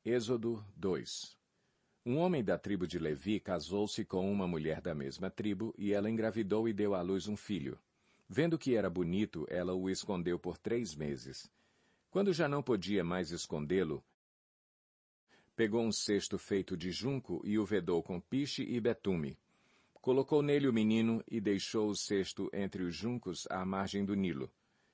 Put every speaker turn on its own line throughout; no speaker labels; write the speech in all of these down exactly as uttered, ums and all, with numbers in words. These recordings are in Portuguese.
Êxodo dois. Um homem da tribo de Levi casou-se com uma mulher da mesma tribo, e ela engravidou e deu à luz um filho. Vendo que era bonito, ela o escondeu por três meses. Quando já não podia mais escondê-lo, pegou um cesto feito de junco e o vedou com piche e betume. Colocou nele o menino e deixou o cesto entre os juncos à margem do Nilo.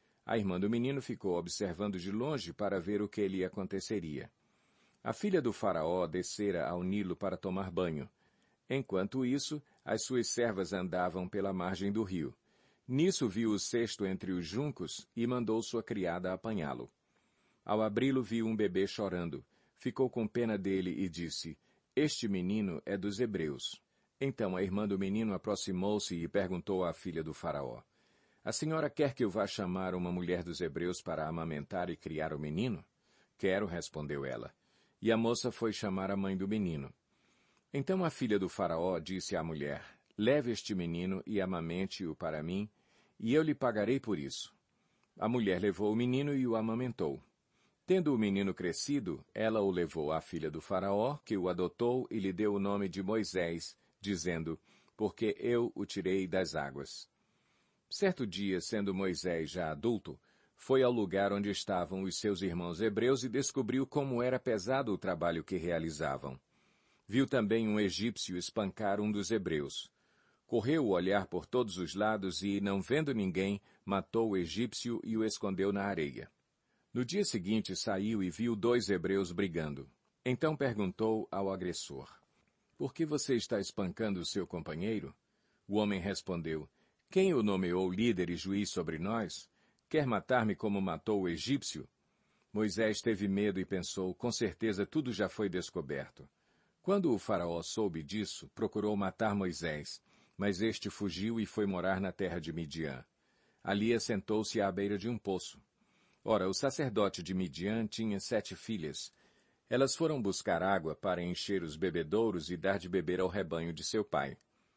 A irmã do menino ficou observando de longe para ver o que lhe aconteceria. A filha do faraó descera ao Nilo para tomar banho. Enquanto isso, as suas servas andavam pela margem do rio. Nisso viu o cesto entre os juncos e mandou sua criada apanhá-lo. Ao abri-lo, viu um bebê chorando. Ficou com pena dele e disse, "Este menino é dos hebreus." Então a irmã do menino aproximou-se e perguntou à filha do faraó, "A senhora quer que eu vá chamar uma mulher dos hebreus para amamentar e criar o menino?" "Quero", respondeu ela. E a moça foi chamar a mãe do menino. Então a filha do faraó disse à mulher, "Leve este menino e amamente-o para mim, e eu lhe pagarei por isso." A mulher levou o menino e o amamentou. Tendo o menino crescido, ela o levou à filha do faraó, que o adotou e lhe deu o nome de Moisés, dizendo, "Porque eu o tirei das águas." Certo dia, sendo Moisés já adulto, foi ao lugar onde estavam os seus irmãos hebreus e descobriu como era pesado o trabalho que realizavam. Viu também um egípcio espancar um dos hebreus. Correu o olhar por todos os lados e, não vendo ninguém, matou o egípcio e o escondeu na areia. No dia seguinte saiu e viu dois hebreus brigando. Então perguntou ao agressor, "Por que você está espancando o seu companheiro?" O homem respondeu, "Quem o nomeou líder e juiz sobre nós? Quer matar-me como matou o egípcio?" Moisés teve medo e pensou, com certeza tudo já foi descoberto. Quando o faraó soube disso, procurou matar Moisés, mas este fugiu e foi morar na terra de Midian. Ali assentou-se à beira de um poço. Ora, o sacerdote de Midian tinha sete filhas. Elas foram buscar água para encher os bebedouros e dar de beber ao rebanho de seu pai.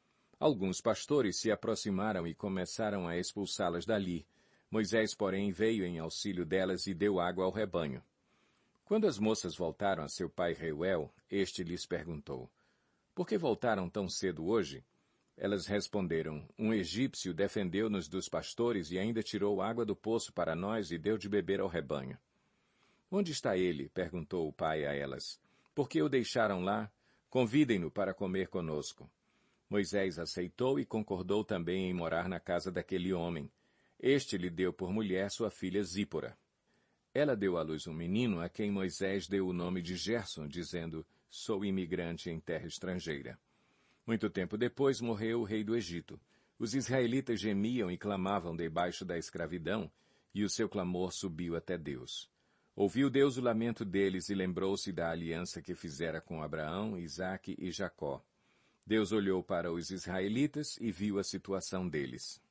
Alguns pastores se aproximaram e começaram a expulsá-las dali. Moisés, porém, veio em auxílio delas e deu água ao rebanho. Quando as moças voltaram a seu pai Reuel, este lhes perguntou, "Por que voltaram tão cedo hoje?" Elas responderam, "Um egípcio defendeu-nos dos pastores e ainda tirou água do poço para nós e deu de beber ao rebanho." "Onde está ele?" perguntou o pai a elas. "Por que o deixaram lá? Convidem-no para comer conosco." Moisés aceitou e concordou também em morar na casa daquele homem. Este lhe deu por mulher sua filha Zípora. Ela deu à luz um menino a quem Moisés deu o nome de Gerson, dizendo, "Sou imigrante em terra estrangeira." Muito tempo depois morreu o rei do Egito. Os israelitas gemiam e clamavam debaixo da escravidão, e o seu clamor subiu até Deus. Ouviu Deus o lamento deles e lembrou-se da aliança que fizera com Abraão, Isaque e Jacó. Deus olhou para os israelitas e viu a situação deles.